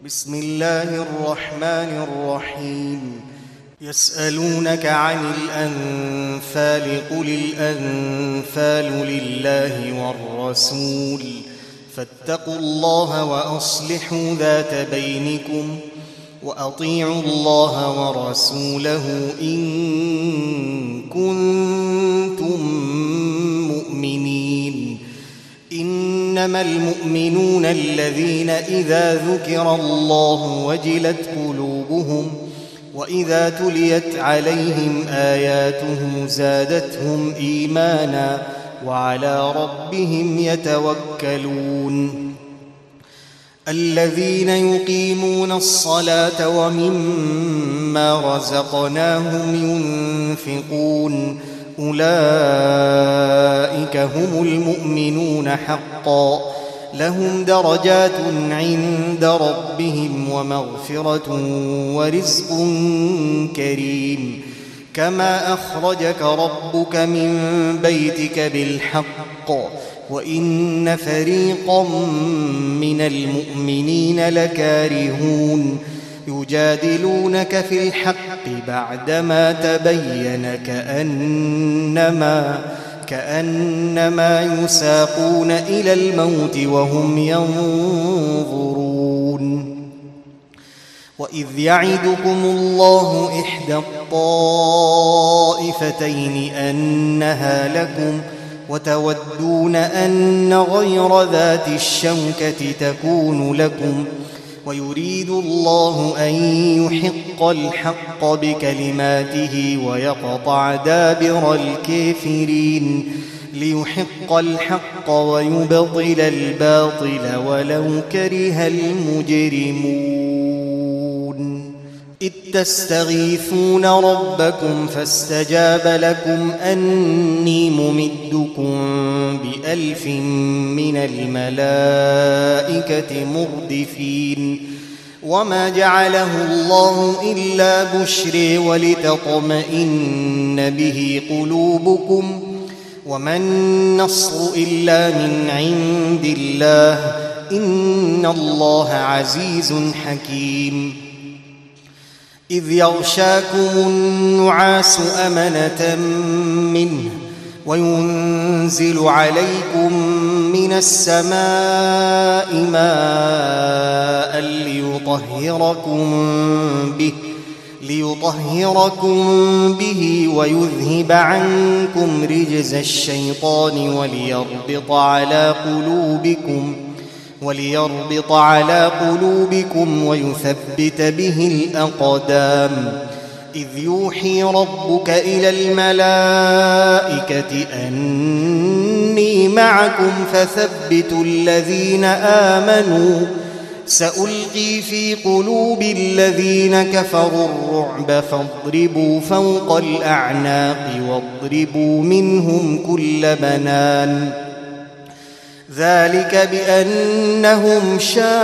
بسم الله الرحمن الرحيم. يسألونك عن الأنفال قل الأنفال لله والرسول فاتقوا الله وأصلحوا ذات بينكم وأطيعوا الله ورسوله إن كنتم مؤمنين. إنما المؤمنون الذين إذا ذكر الله وجلت قلوبهم وإذا تليت عليهم آياته زادتهم إيمانا وعلى ربهم يتوكلون. الذين يقيمون الصلاة ومما رزقناهم ينفقون أولئك هم المؤمنون حقا لهم درجات عند ربهم ومغفرة ورزق كريم. كما أخرجك ربك من بيتك بالحق وإن فريقا من المؤمنين لكارهون يجادلونك في الحق بعدما تبين كأنما يساقون إلى الموت وهم ينظرون. وإذ يعدكم الله إحدى الطائفتين أنها لكم وتودون أن غير ذات الشوكة تكون لكم ويريد الله أن يحق الحق بكلماته ويقطع دابر الكافرين ليحق الحق ويبطل الباطل ولو كره المجرمون. إذ تستغيثون ربكم فاستجاب لكم أني ممدكم ب1000 من الملائكة مردفين. وما جعله الله إلا بشرى ولتطمئن به قلوبكم وما النصر إلا من عند الله إن الله عزيز حكيم. إذ يغشاكم النعاس أمنة منه وينزل عليكم من السماء ماء ليطهركم به ويذهب عنكم رجز الشيطان وليربط على قلوبكم ويثبت به الأقدام. إذ يوحي ربك إلى الملائكة أني معكم فثبتوا الذين آمنوا سألقي في قلوب الذين كفروا الرعب فاضربوا فوق الأعناق واضربوا منهم كل بنان. ذلك بأنهم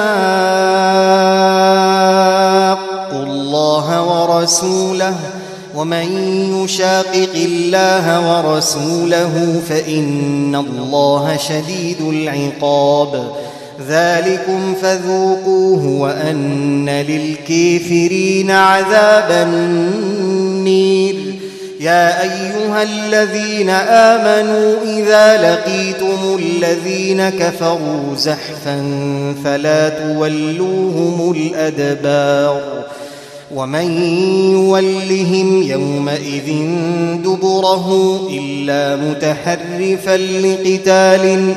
شاقوا الله ورسوله ومن يشاقق الله ورسوله فإن الله شديد العقاب. ذلكم فذوقوه وأن للكافرين عذاب النير. يا أيها الذين آمنوا إذا لقيتم الذين كفروا زحفا فلا تولوهم الأدبار ومن يولهم يومئذ دبره إلا متحرفا لقتال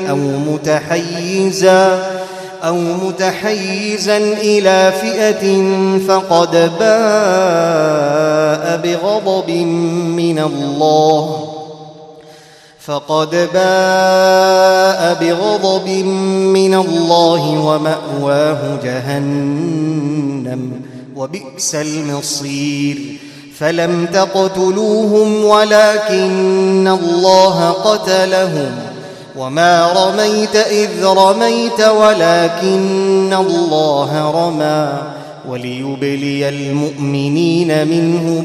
أو متحيزا إلى فئة فقد باء بغضب من الله ومأواه جهنم وبئس المصير. فلم تقتلوهم ولكن الله قتلهم وما رميت إذ رميت ولكن الله رمى وليبلي المؤمنين منه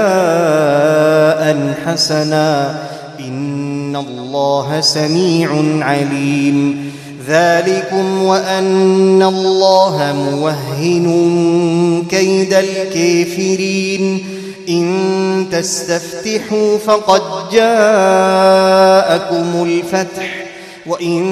بلاء حسنا إن الله سميع عليم. ذلكم وأن الله موهن كيد الكافرين إن تستفتحوا فقد جاءكم الفتح وإن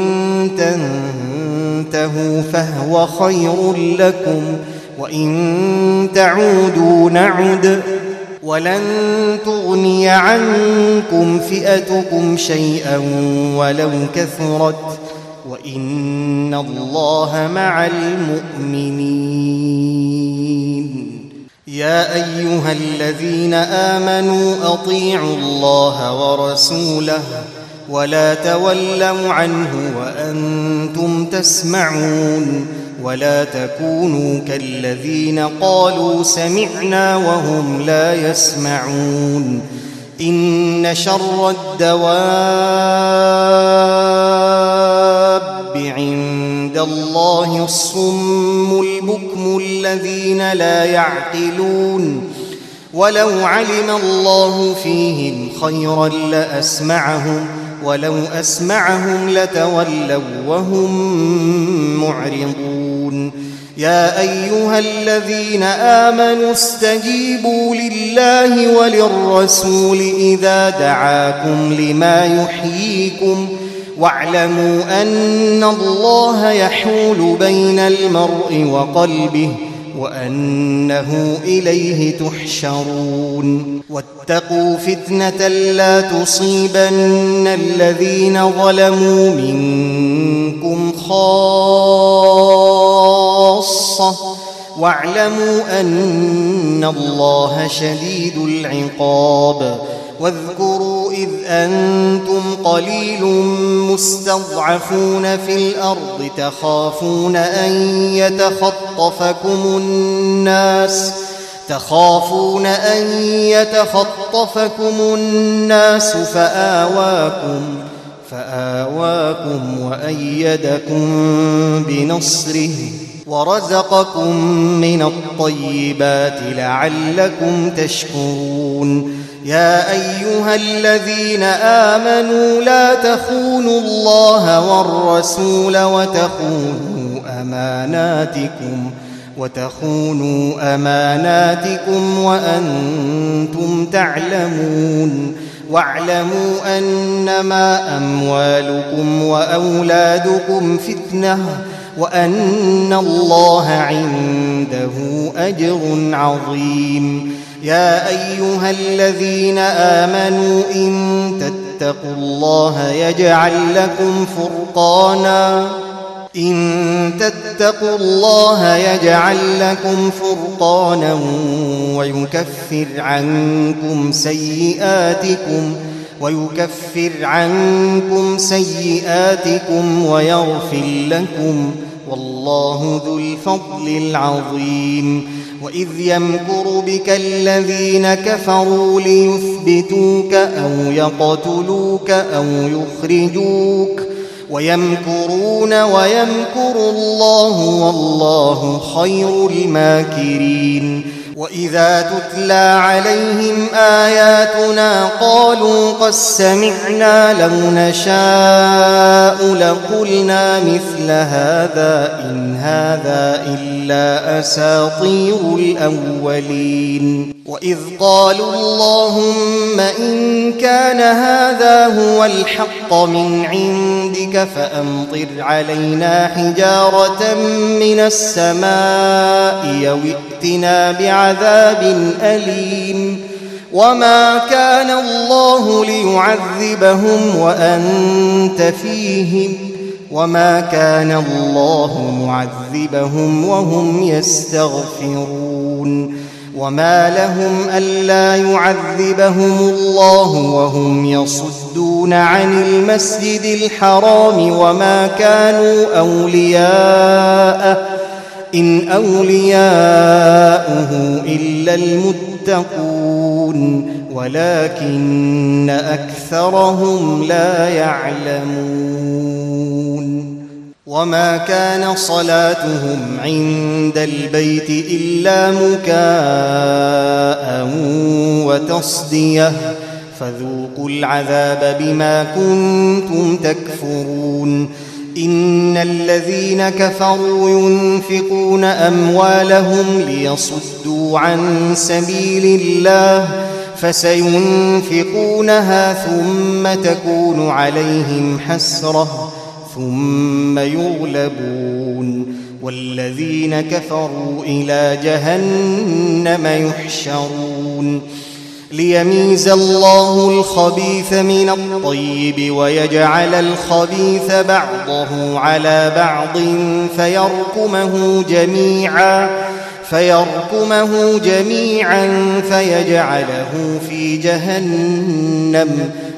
تنتهوا فهو خير لكم وإن تعودوا نعد ولن تغني عنكم فئتكم شيئا ولو كثرت وإن الله مع المؤمنين. يا أيها الذين آمنوا أطيعوا الله ورسوله ولا تولوا عنه وأنتم تسمعون ولا تكونوا كالذين قالوا سمعنا وهم لا يسمعون. إن شر الدواب عند الله الصم البكم الذين لا يعقلون ولو علم الله فيهم خيرا لأسمعهم ولو أسمعهم لتولوا وهم معرضون. يا أيها الذين آمنوا استجيبوا لله وللرسول إذا دعاكم لما يحييكم واعلموا أن الله يحول بين المرء وقلبه وأنه إليه تحشرون. واتقوا فتنة لا تصيبن الذين ظلموا منكم خاصة واعلموا أن الله شديد العقاب. واذكروا إذ أنتم قليل مستضعفون في الأرض تخافون أن يتخطفكم الناس فآواكم وأيدكم بنصره ورزقكم من الطيبات لعلكم تشكرون. يا أيها الذين آمنوا لا تخونوا الله والرسول وتخونوا أماناتكم وأنتم تعلمون. واعلموا أنما أموالكم وأولادكم فتنة وأن الله عنده أجر عظيم. يا أيها الذين آمنوا إن تتقوا الله يجعل لكم فرقانا ويكفر عنكم سيئاتكم ويغفر لكم والله ذو الفضل العظيم. وإذ يمكر بك الذين كفروا ليثبتوك أو يقتلوك أو يخرجوك ويمكرون ويمكر الله والله خير الماكرين. وإذا تتلى عليهم آياتنا قالوا قد سمعنا لو نشاء لقلنا مثل هذا إن هذا إلا أساطير الأولين. وإذ قالوا اللهم إن كان هذا هو الحق من عندك فأمطر علينا حجارة من السماء أو ائتنا بعذاب أليم. وما كان الله ليعذبهم وأنت فيهم وما كان الله معذبهم وهم يستغفرون. وما لهم ألا يعذبهم الله وهم يصدون عن المسجد الحرام وما كانوا أولياءه إن أولياؤه إلا المتقون ولكن أكثرهم لا يعلمون. وما كان صلاتهم عند البيت إلا مكاء وتصدية فذوقوا العذاب بما كنتم تكفرون. إن الذين كفروا ينفقون أموالهم ليصدوا عن سبيل الله فسينفقونها ثم تكون عليهم حسرة ثم يغلبون والذين كفروا إلى جهنم يحشرون ليميز الله الخبيث من الطيب ويجعل الخبيث بعضه على بعض فيركمه جميعا فيجعله في جهنم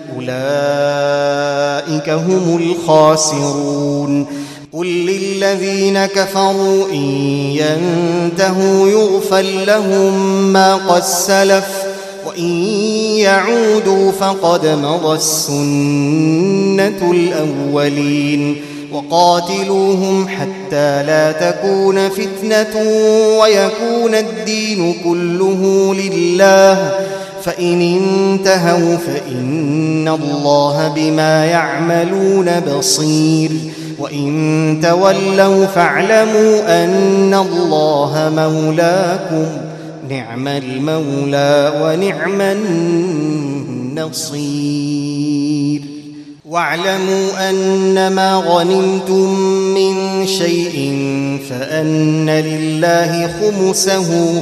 أولئك هم الخاسرون قل للذين كفروا إن ينتهوا يغفر لهم ما قد سلف وإن يعودوا فقد مضت السنة الأولين وقاتلوهم حتى لا تكون فتنة ويكون الدين كله لله فإن انتهوا فإن الله بما يعملون بصير وإن تولوا فاعلموا أن الله مولاكم نعم المولى ونعم النصير واعلموا أنما غنمتم من شيء فأن لله خمسه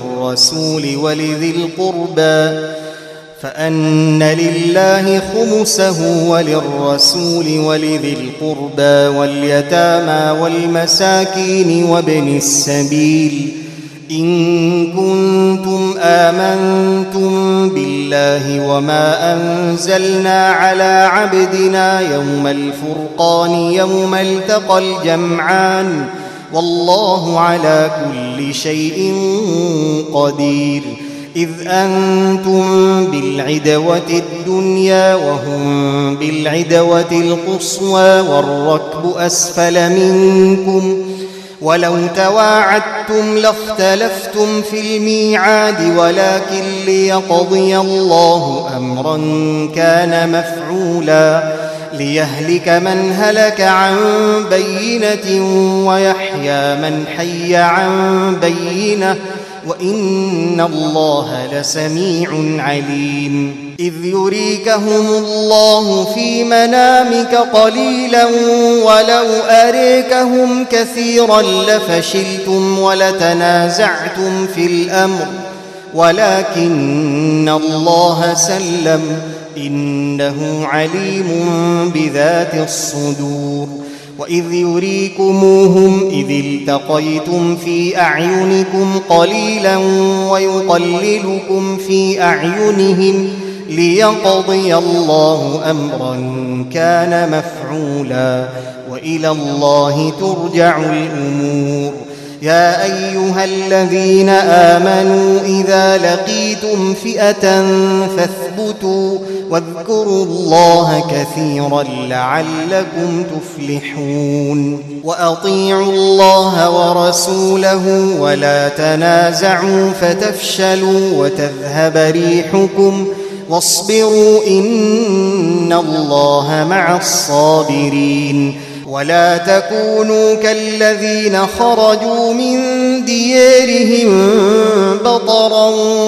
وللرسول ولذي القربى واليتامى والمساكين وابن السبيل إن كنتم آمنتم بالله وما أنزلنا على عبدنا يوم الفرقان يوم التقى الجمعان والله على كل شيء قدير إذ أنتم بالعدوة الدنيا وهم بالعدوة القصوى والركب أسفل منكم ولو تواعدتم لاختلفتم في الميعاد ولكن ليقضي الله أمرا كان مفعولا ليهلك من هلك عن بينة ويحيى من حي عن بينة وإن الله لسميع عليم إذ يريكهم الله في منامك قليلا ولو أريكهم كثيرا لفشلتم ولتنازعتم في الأمر ولكن الله سلم إنه عليم بذات الصدور وإذ يريكموهم إذ التقيتم في أعينكم قليلا ويقللكم في أعينهم ليقضي الله أمرا كان مفعولا وإلى الله ترجع الأمور يا أيها الذين آمنوا إذا لقيتم فئة فاثبتوا واذكروا الله كثيرا لعلكم تفلحون وأطيعوا الله ورسوله ولا تنازعوا فتفشلوا وتذهب ريحكم واصبروا إن الله مع الصابرين ولا تكونوا كالذين خرجوا من ديارهم بطرا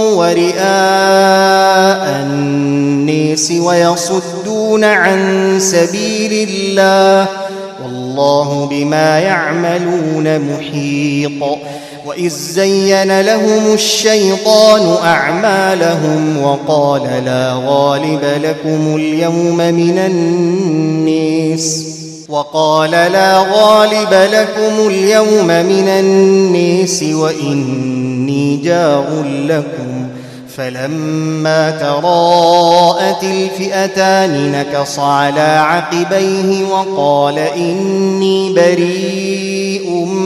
ورئاء الناس ويصدون عن سبيل الله والله بما يعملون محيط وإذ زين لهم الشيطان أعمالهم وقال لا غالب لكم اليوم من الناس وإني جار لكم فلما تراءت الفئتان نكص على عقبيه وقال إني بريء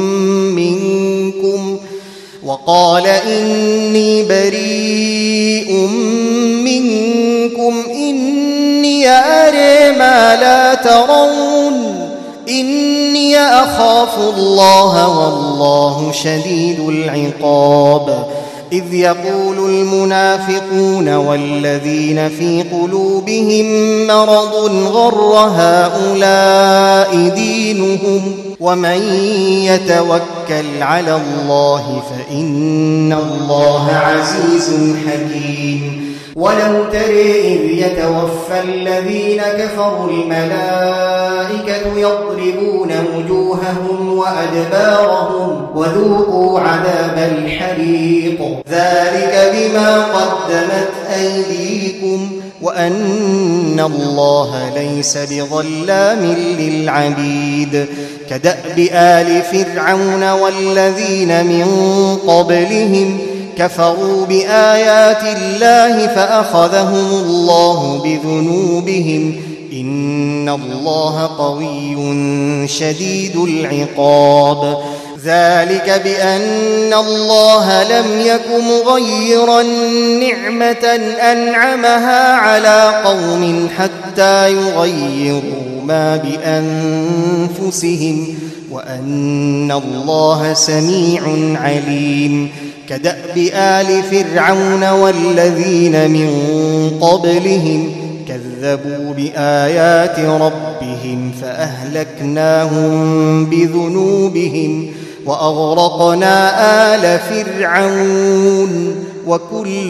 منكم إني أرى ما لا ترون إني أخاف الله والله شديد العقاب إذ يقول المنافقون والذين في قلوبهم مرض غر هؤلاء دينهم ومن يتوكل على الله فإن الله عزيز حكيم. ولو ترى إذ يتوفى الذين كفروا الملائكة يضربون وجوههم وأدبارهم وذوقوا عذاب الحريق ذلك بما قدمت أيديكم وأن الله ليس بظلام للعبيد. كدأب آل فرعون والذين من قبلهم كفروا بآيات الله فأخذهم الله بذنوبهم إن الله قوي شديد العقاب. ذلك بأن الله لم يك مغيرا نعمة أنعمها على قوم حتى يغيروا ما بأنفسهم وأن الله سميع عليم. كدأب آل فرعون والذين من قبلهم كذبوا بآيات ربهم فأهلكناهم بذنوبهم وأغرقنا آل فرعون وكل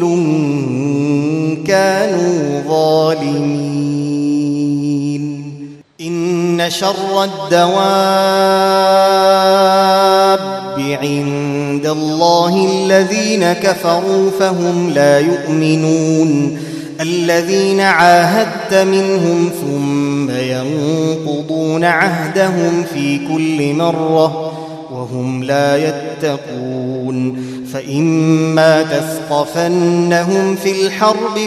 كانوا ظالمين. إن شر الدواب عند الله الذين كفروا فهم لا يؤمنون الذين عاهدت منهم ثم ينقضون عهدهم في كل مرة وهم لا يتقون. فإما تثقفنهم في الحرب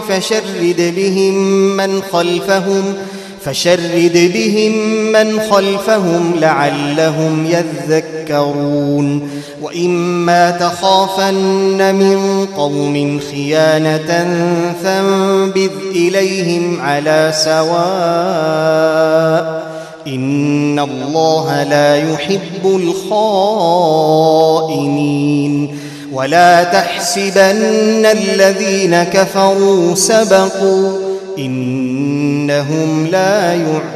فشرد بهم من خلفهم لعلهم يذكرون. وإما تخافن من قوم خيانة فانبذ إليهم على سواء إن الله لا يحب الخائنين. ولا تحسبن الذين كفروا سبقوا إنهم لا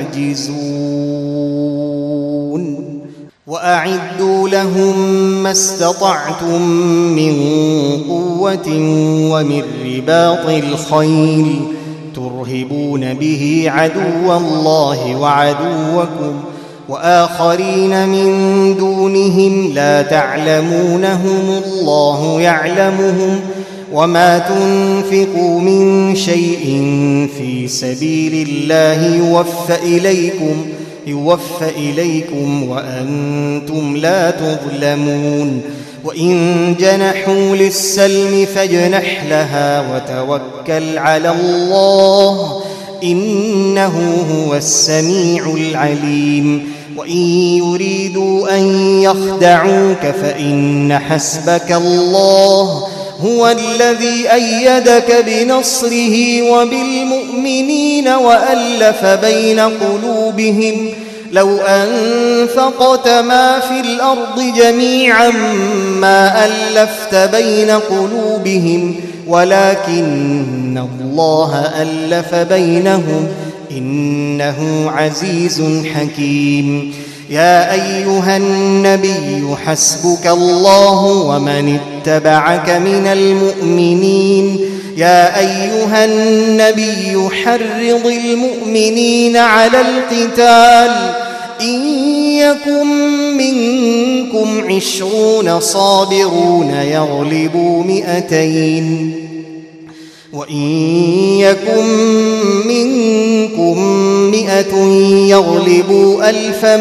يعجزون. وأعدوا لهم ما استطعتم من قوة ومن رباط الخيل ترهبون به عدو الله وعدوكم وآخرين من دونهم لا تعلمونهم الله يعلمهم وما تنفقوا من شيء في سبيل الله يوفى إليكم وأنتم لا تظلمون. وإن جنحوا للسلم فاجنح لها وتوكل على الله إنه هو السميع العليم. وإن يريدوا أن يخدعوك فإن حسبك الله هو الذي أيدك بنصره وبالمؤمنين وألف بين قلوبهم لو أنفقت ما في الأرض جميعا ما ألفت بين قلوبهم ولكن الله ألف بينهم إنه عزيز حكيم. يا أيها النبي حسبك الله ومن اتبعك من المؤمنين. يا أيها النبي حرض المؤمنين على القتال إن يكن منكم 20 صابرون يغلبوا 200 وإن يكن منكم 100 يغلبوا 1000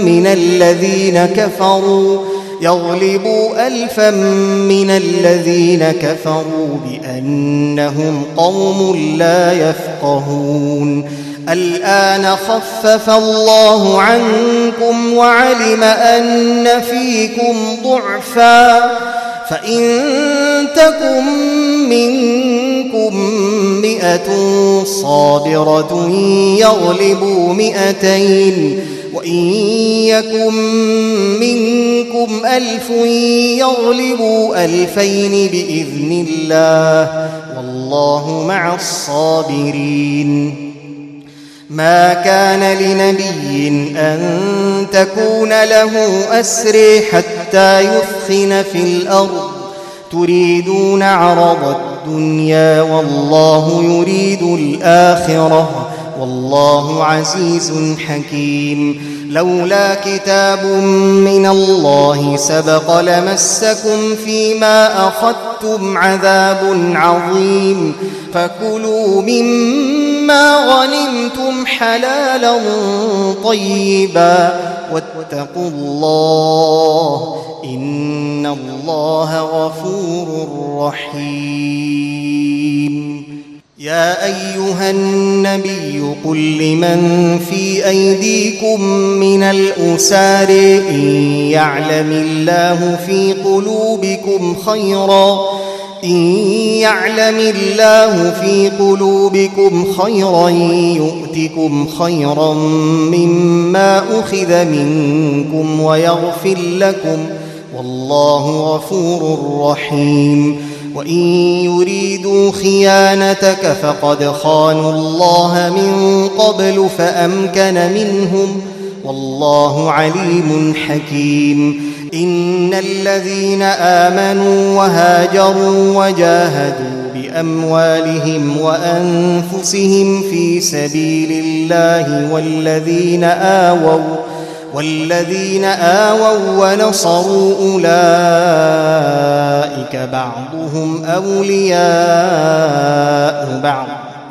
من الذين كفروا بأنهم قوم لا يفقهون. الآن خفف الله عنكم وعلم أن فيكم ضعفا فإن تكن منكم 100 صابرة يغلبوا 200 وإن يكن منكم 1000 يغلبوا 2000 بإذن الله والله مع الصابرين. ما كان لنبي أن تكون له أسر حتى يثخن في الأرض تريدون عرض الدنيا والله يريد الآخرة والله عزيز حكيم. لولا كتاب من الله سبق لمسكم فيما أخذتم عذاب عظيم فكلوا مما غنمتم حلالا طيبا واتقوا الله إن الله غفور رحيم. يا أيها النبي قل لمن في أيديكم من الأسار إن يعلم الله في قلوبكم خيرا يؤتكم خيرا مما أخذ منكم ويغفر لكم والله غفور رحيم. وإن يريدوا خيانتك فقد خانوا الله من قبل فأمكن منهم والله عليم حكيم. إن الذين آمنوا وهاجروا وجاهدوا بأموالهم وأنفسهم في سبيل الله والذين آووا ونصروا أولئك بعضهم أولياء بعض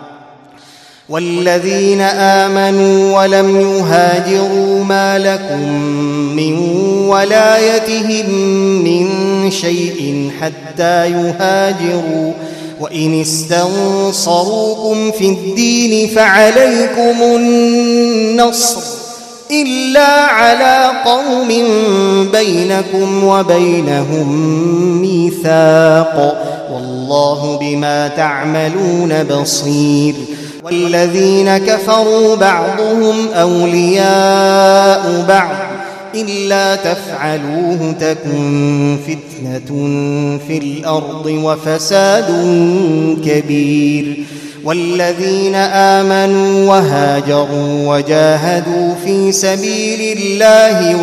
والذين آمنوا ولم يهاجروا ما لكم من ولايتهم من شيء حتى يهاجروا وإن استنصروكم في الدين فعليكم النصر إلا على قوم بينكم وبينهم ميثاق والله بما تعملون بصير. والذين كفروا بعضهم أولياء بعض إلا تفعلوه تكن فتنة في الأرض وفساد كبير. والذين آمنوا وهاجروا وجاهدوا في سبيل الله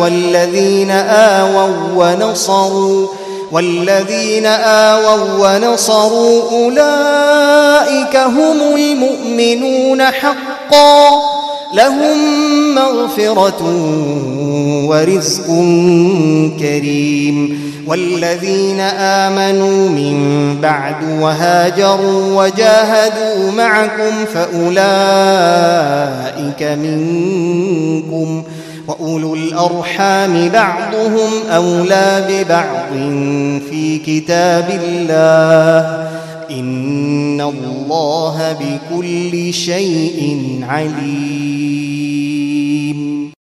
والذين آووا ونصروا أولئك هم المؤمنون حقا لهم مغفرة ورزق كريم. والذين آمنوا من بعد وهاجروا وجاهدوا معكم فأولئك منكم وأولو الأرحام بعضهم أولى ببعض في كتاب الله إن الله بكل شيء عليم.